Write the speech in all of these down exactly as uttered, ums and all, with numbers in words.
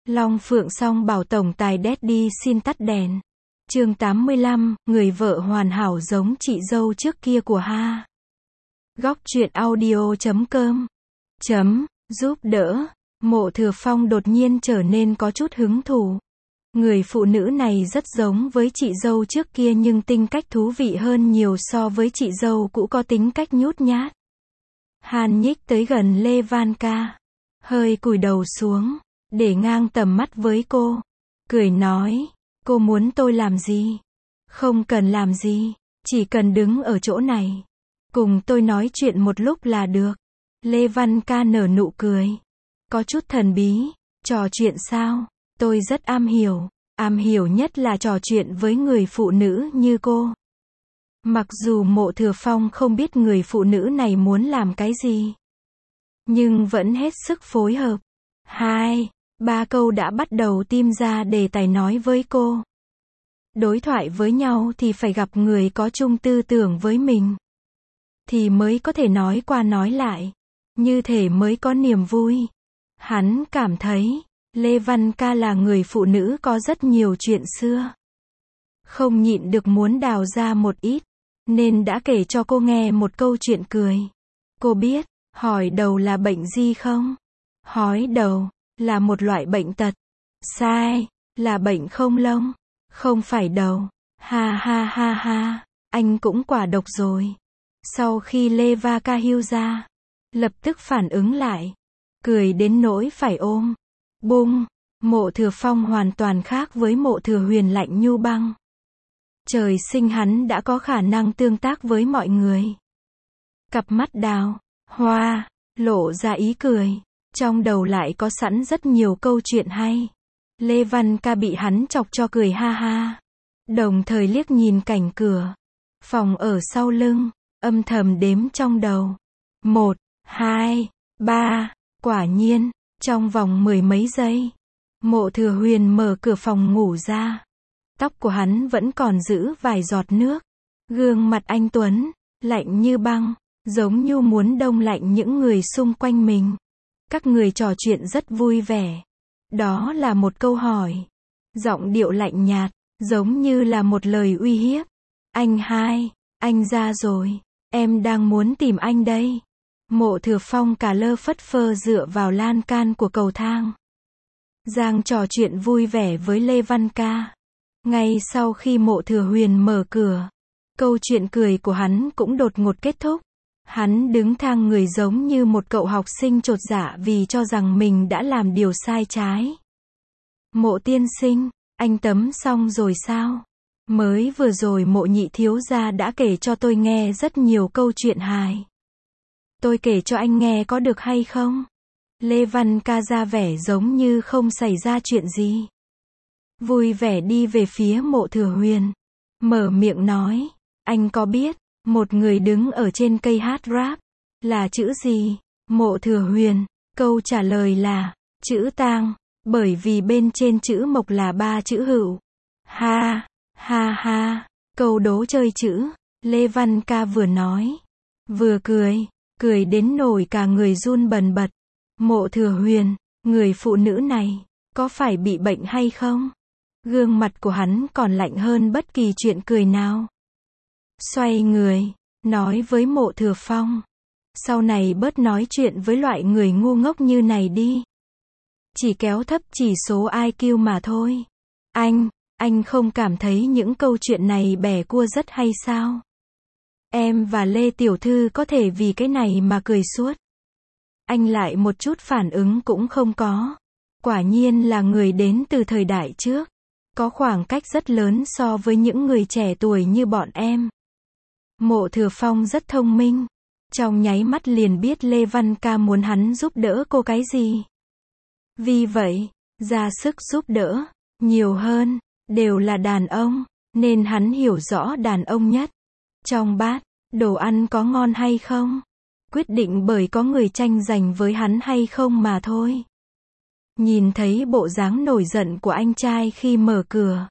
Long Phượng Song bảo tổng tài Daddy xin tắt đèn. Chương tám mươi lăm, người vợ hoàn hảo giống chị dâu trước kia của Ha. Góc truyện audio chấm com chấm giúp đỡ. Mộ Thừa Phong đột nhiên trở nên có chút hứng thú. Người phụ nữ này rất giống với chị dâu trước kia nhưng tính cách thú vị hơn nhiều so với chị dâu cũ có tính cách nhút nhát. Han nhích tới gần Lê Van Ca, hơi cúi đầu xuống, để ngang tầm mắt với cô, cười nói, cô muốn tôi làm gì? Không cần làm gì, chỉ cần đứng ở chỗ này, cùng tôi nói chuyện một lúc là được. Lê Văn Ca nở nụ cười, có chút thần bí, trò chuyện sao? Tôi rất am hiểu, am hiểu nhất là trò chuyện với người phụ nữ như cô. Mặc dù Mộ Thừa Phong không biết người phụ nữ này muốn làm cái gì, nhưng vẫn hết sức phối hợp. Hai, ba câu đã bắt đầu tìm ra đề tài nói với cô. Đối thoại với nhau thì phải gặp người có chung tư tưởng với mình, thì mới có thể nói qua nói lại, như thể mới có niềm vui. Hắn cảm thấy, Lê Văn Ca là người phụ nữ có rất nhiều chuyện xưa. Không nhịn được muốn đào ra một ít, nên đã kể cho cô nghe một câu chuyện cười. Cô biết, hỏi đầu là bệnh gì không? Hói đầu, là một loại bệnh tật. Sai, là bệnh không lông. Không phải đầu. Ha ha ha ha, anh cũng quả độc rồi. Sau khi Lê Va Ca hưu ra, lập tức phản ứng lại, cười đến nỗi phải ôm. Bung, Mộ Thừa Phong hoàn toàn khác với Mộ Thừa Huyền lạnh nhu băng. Trời sinh hắn đã có khả năng tương tác với mọi người. Cặp mắt đào, hoa, lộ ra ý cười. Trong đầu lại có sẵn rất nhiều câu chuyện hay. Lê Văn Ca bị hắn chọc cho cười ha ha. Đồng thời liếc nhìn cảnh cửa phòng ở sau lưng, âm thầm đếm trong đầu. Một, hai, ba, quả nhiên, trong vòng mười mấy giây, Mộ Thừa Huyền mở cửa phòng ngủ ra. Tóc của hắn vẫn còn giữ vài giọt nước. Gương mặt anh tuấn, lạnh như băng, giống như muốn đông lạnh những người xung quanh mình. Các người trò chuyện rất vui vẻ. Đó là một câu hỏi. Giọng điệu lạnh nhạt, giống như là một lời uy hiếp. Anh hai, anh ra rồi. Em đang muốn tìm anh đây. Mộ Thừa Phong cả lơ phất phơ dựa vào lan can của cầu thang. Giang trò chuyện vui vẻ với Lê Văn Ca. Ngay sau khi Mộ Thừa Huyền mở cửa, câu chuyện cười của hắn cũng đột ngột kết thúc. Hắn đứng thang người giống như một cậu học sinh chột dạ vì cho rằng mình đã làm điều sai trái. Mộ tiên sinh, anh tắm xong rồi sao? Mới vừa rồi Mộ nhị thiếu gia đã kể cho tôi nghe rất nhiều câu chuyện hài. Tôi kể cho anh nghe có được hay không? Lê Văn Ca ra vẻ giống như không xảy ra chuyện gì. Vui vẻ đi về phía Mộ Thừa Huyền. Mở miệng nói, anh có biết, một người đứng ở trên cây hát rap, là chữ gì? Mộ Thừa Huyền, câu trả lời là, chữ tang, bởi vì bên trên chữ mộc là ba chữ hữu. Ha, ha ha, câu đố chơi chữ, Lê Văn Ca vừa nói, vừa cười, cười đến nổi cả người run bần bật. Mộ Thừa Huyền, người phụ nữ này, có phải bị bệnh hay không? Gương mặt của hắn còn lạnh hơn bất kỳ chuyện cười nào. Xoay người, nói với Mộ Thừa Phong, sau này bớt nói chuyện với loại người ngu ngốc như này đi. Chỉ kéo thấp chỉ số i kiu mà thôi. Anh, anh không cảm thấy những câu chuyện này bẻ cua rất hay sao? Em và Lê Tiểu Thư có thể vì cái này mà cười suốt. Anh lại một chút phản ứng cũng không có. Quả nhiên là người đến từ thời đại trước. Có khoảng cách rất lớn so với những người trẻ tuổi như bọn em. Mộ Thừa Phong rất thông minh. Trong nháy mắt liền biết Lê Văn Ca muốn hắn giúp đỡ cô cái gì. Vì vậy, ra sức giúp đỡ, nhiều hơn, đều là đàn ông, nên hắn hiểu rõ đàn ông nhất. Trong bát, đồ ăn có ngon hay không? Quyết định bởi có người tranh giành với hắn hay không mà thôi. Nhìn thấy bộ dáng nổi giận của anh trai khi mở cửa.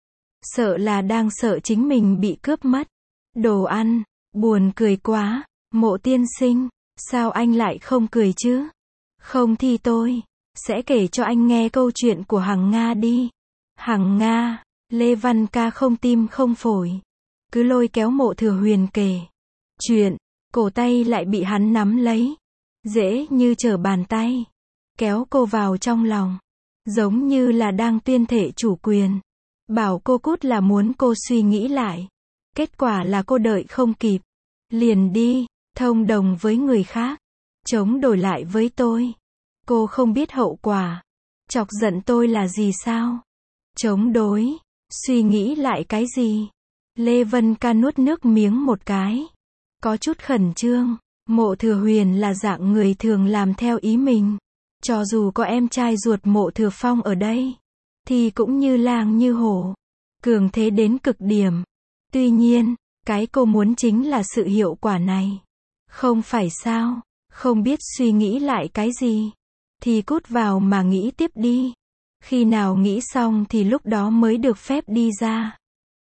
Sợ là đang sợ chính mình bị cướp mất. Đồ ăn, buồn cười quá. Mộ tiên sinh, sao anh lại không cười chứ? Không thì tôi, sẽ kể cho anh nghe câu chuyện của Hằng Nga đi. Hằng Nga, Lê Văn Ca không tim không phổi. Cứ lôi kéo Mộ Thừa Huyền kể chuyện, cổ tay lại bị hắn nắm lấy. Dễ như trở bàn tay. Kéo cô vào trong lòng. Giống như là đang tuyên thệ chủ quyền. Bảo cô cút là muốn cô suy nghĩ lại. Kết quả là cô đợi không kịp. Liền đi, thông đồng với người khác. Chống đổi lại với tôi. Cô không biết hậu quả. Chọc giận tôi là gì sao? Chống đối. Suy nghĩ lại cái gì? Lê Vân Ca nuốt nước miếng một cái. Có chút khẩn trương. Mộ Thừa Huyền là dạng người thường làm theo ý mình. Cho dù có em trai ruột Mộ Thừa Phong ở đây, thì cũng như lang như hổ. Cường thế đến cực điểm. Tuy nhiên, cái cô muốn chính là sự hiệu quả này. Không phải sao? Không biết suy nghĩ lại cái gì? Thì cút vào mà nghĩ tiếp đi. Khi nào nghĩ xong thì lúc đó mới được phép đi ra.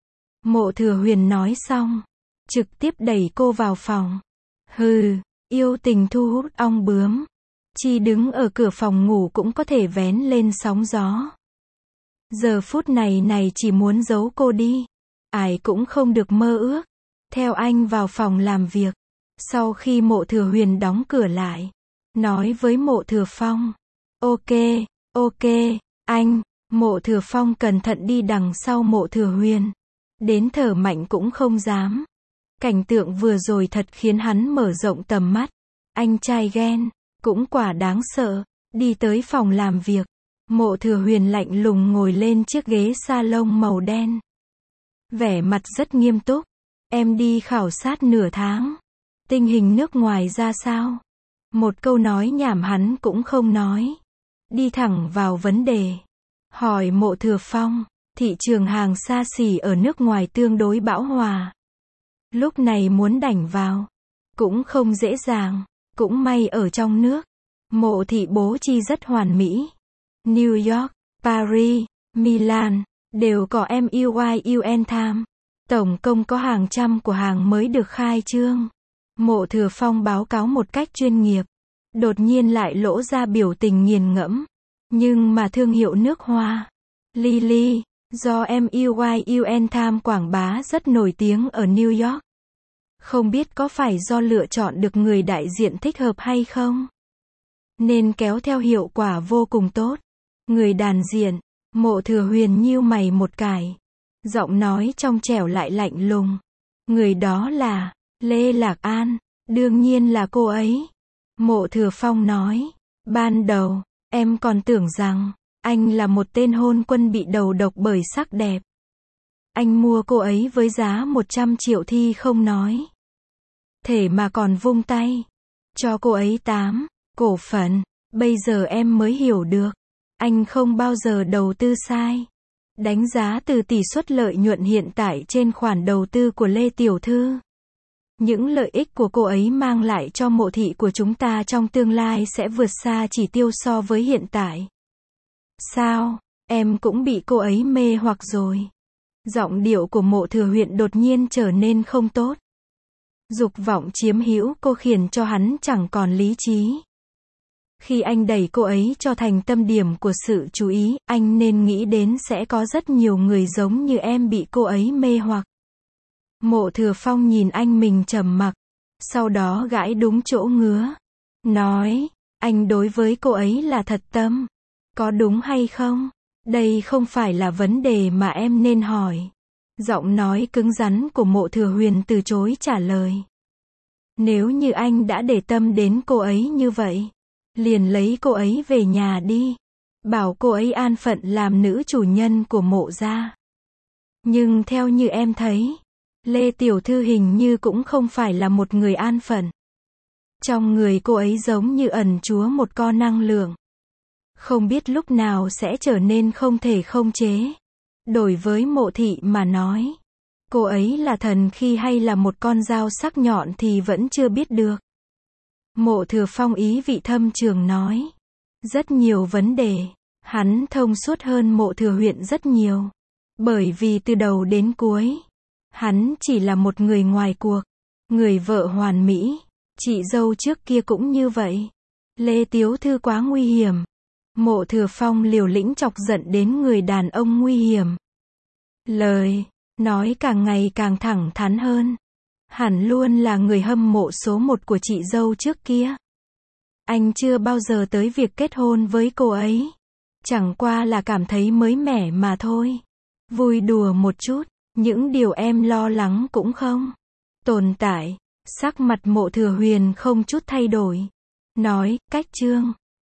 Mộ Thừa Huyền nói xong, trực tiếp đẩy cô vào phòng. Hừ, yêu tình thu hút ong bướm. Chỉ đứng ở cửa phòng ngủ cũng có thể vén lên sóng gió. Giờ phút này này chỉ muốn giấu cô đi. Ai cũng không được mơ ước. Theo anh vào phòng làm việc. Sau khi Mộ Thừa Huyền đóng cửa lại, nói với Mộ Thừa Phong. Ok, ok, anh. Mộ Thừa Phong cẩn thận đi đằng sau Mộ Thừa Huyền. Đến thở mạnh cũng không dám. Cảnh tượng vừa rồi thật khiến hắn mở rộng tầm mắt. Anh trai ghen, cũng quả đáng sợ. Đi tới phòng làm việc. Mộ Thừa Huyền lạnh lùng ngồi lên chiếc ghế salon màu đen. Vẻ mặt rất nghiêm túc. Em đi khảo sát nửa tháng. Tình hình nước ngoài ra sao? Một câu nói nhảm hắn cũng không nói. Đi thẳng vào vấn đề. Hỏi Mộ Thừa Phong, thị trường hàng xa xỉ ở nước ngoài tương đối bão hòa. Lúc này muốn đảnh vào, cũng không dễ dàng. Cũng may ở trong nước, Mộ thị bố chi rất hoàn mỹ. New York, Paris, Milan, đều có em u i u en Time. Tổng cộng có hàng trăm của hàng mới được khai trương. Mộ Thừa Phong báo cáo một cách chuyên nghiệp. Đột nhiên lại lỗ ra biểu tình nghiền ngẫm. Nhưng mà thương hiệu nước hoa Lily, do em u i u en Time quảng bá rất nổi tiếng ở New York. Không biết có phải do lựa chọn được người đại diện thích hợp hay không? Nên kéo theo hiệu quả vô cùng tốt. Người đàn diện, Mộ Thừa Huyền nhíu mày một cái. Giọng nói trong trẻo lại lạnh lùng. Người đó là Lê Lạc An, đương nhiên là cô ấy. Mộ Thừa Phong nói, ban đầu, em còn tưởng rằng, anh là một tên hôn quân bị đầu độc bởi sắc đẹp. Anh mua cô ấy với giá một trăm triệu thi không nói. Thể mà còn vung tay. Cho cô ấy tám cổ phần. Bây giờ em mới hiểu được. Anh không bao giờ đầu tư sai. Đánh giá từ tỷ suất lợi nhuận hiện tại trên khoản đầu tư của Lê Tiểu Thư. Những lợi ích của cô ấy mang lại cho Mộ thị của chúng ta trong tương lai sẽ vượt xa chỉ tiêu so với hiện tại. Sao, em cũng bị cô ấy mê hoặc rồi. Giọng điệu của Mộ Thừa Huyền đột nhiên trở nên không tốt. Dục vọng chiếm hữu cô khiến cho hắn chẳng còn lý trí. Khi anh đẩy cô ấy cho thành tâm điểm của sự chú ý, anh nên nghĩ đến sẽ có rất nhiều người giống như em bị cô ấy mê hoặc. Mộ Thừa Phong nhìn anh mình trầm mặc, sau đó gãi đúng chỗ ngứa. Nói, anh đối với cô ấy là thật tâm. Có đúng hay không? Đây không phải là vấn đề mà em nên hỏi. Giọng nói cứng rắn của Mộ Thừa Huyền từ chối trả lời. Nếu như anh đã để tâm đến cô ấy như vậy, liền lấy cô ấy về nhà đi. Bảo cô ấy an phận làm nữ chủ nhân của Mộ gia. Nhưng theo như em thấy, Lê Tiểu Thư hình như cũng không phải là một người an phận. Trong người cô ấy giống như ẩn chứa một con năng lượng. Không biết lúc nào sẽ trở nên không thể không chế. Đối với Mộ thị mà nói, cô ấy là thần khi hay là một con dao sắc nhọn thì vẫn chưa biết được. Mộ Thừa Phong ý vị thâm trường nói. Rất nhiều vấn đề, hắn thông suốt hơn Mộ Thừa Huyền rất nhiều. Bởi vì từ đầu đến cuối, hắn chỉ là một người ngoài cuộc. Người vợ hoàn mỹ, chị dâu trước kia cũng như vậy. Lê Tiểu Thư quá nguy hiểm. Mộ Thừa Phong liều lĩnh chọc giận đến người đàn ông nguy hiểm. Lời nói càng ngày càng thẳng thắn hơn. Hẳn luôn là người hâm mộ số một của chị dâu trước kia. Anh chưa bao giờ tới việc kết hôn với cô ấy. Chẳng qua là cảm thấy mới mẻ mà thôi. Vui đùa một chút, những điều em lo lắng cũng không tồn tại. Sắc mặt Mộ Thừa Huyền không chút thay đổi. Nói, cách Trương